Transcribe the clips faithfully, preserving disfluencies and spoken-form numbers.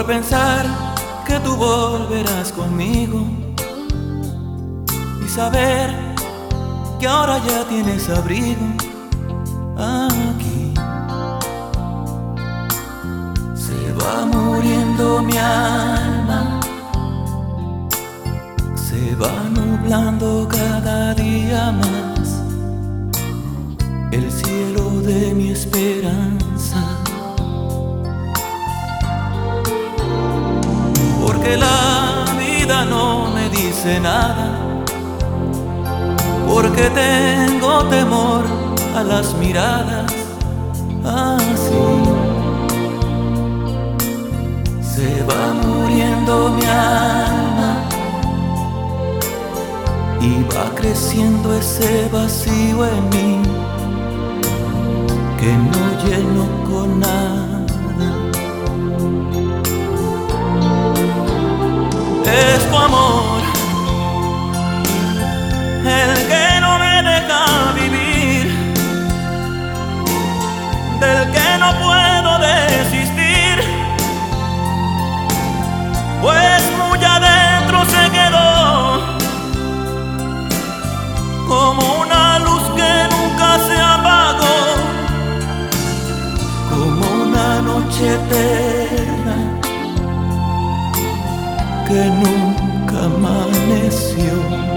pensar que tú volverás conmigo y saber que ahora ya tienes abrigo aquí. Se va muriendo mi alma, se va nublando cada día más el cielo de mi esperanza. Porque la vida no me dice nada, porque tengo temor a las miradas así. Se va muriendo mi alma y va creciendo ese vacío en mí que no lleno con nada. Es tu amor el que no me deja vivir, del que no puedo desistir, pues muy adentro se quedó como una luz que nunca se apagó, como una noche eterna que nunca amaneció.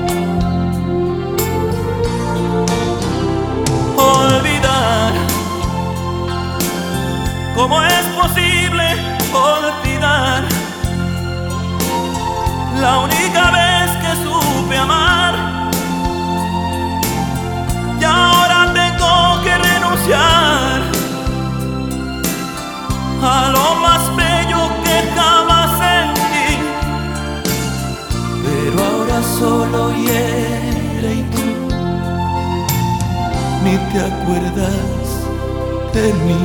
Olvidar, ¿cómo es posible olvidar la única vez que supe amar? Y ahora tengo que renunciar a lo más bello que jamás sentí, pero ahora solo hiere y tú ni te acuerdas de mí.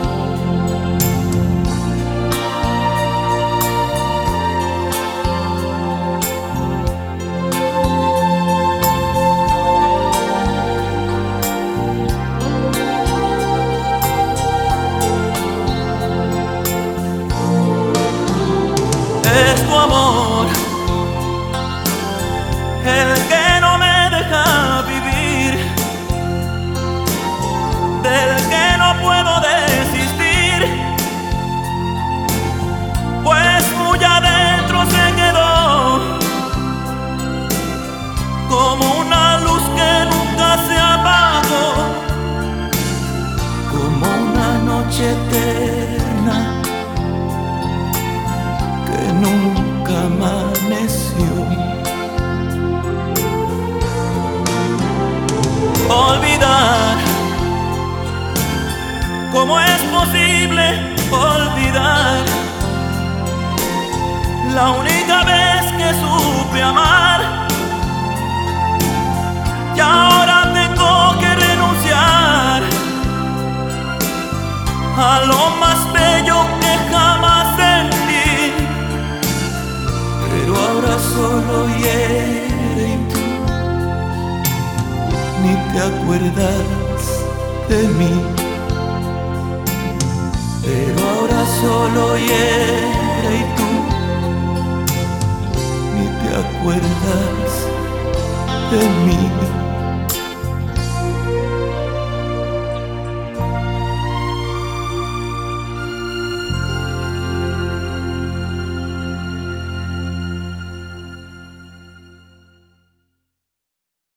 Es tu amor el que no me deja vivir, del que no puedo desistir, pues muy adentro se quedó como una luz que nunca se apagó, como una noche eterna que nunca amaneció. Olvidar, ¿cómo es posible olvidar la única vez que supe amar? Y ahora tengo que renunciar a lo más bello que jamás sentí, pero ahora solo hiere y tú ni te acuerdas de mí. Pero ahora solo hiere y tú ni te acuerdas de mí.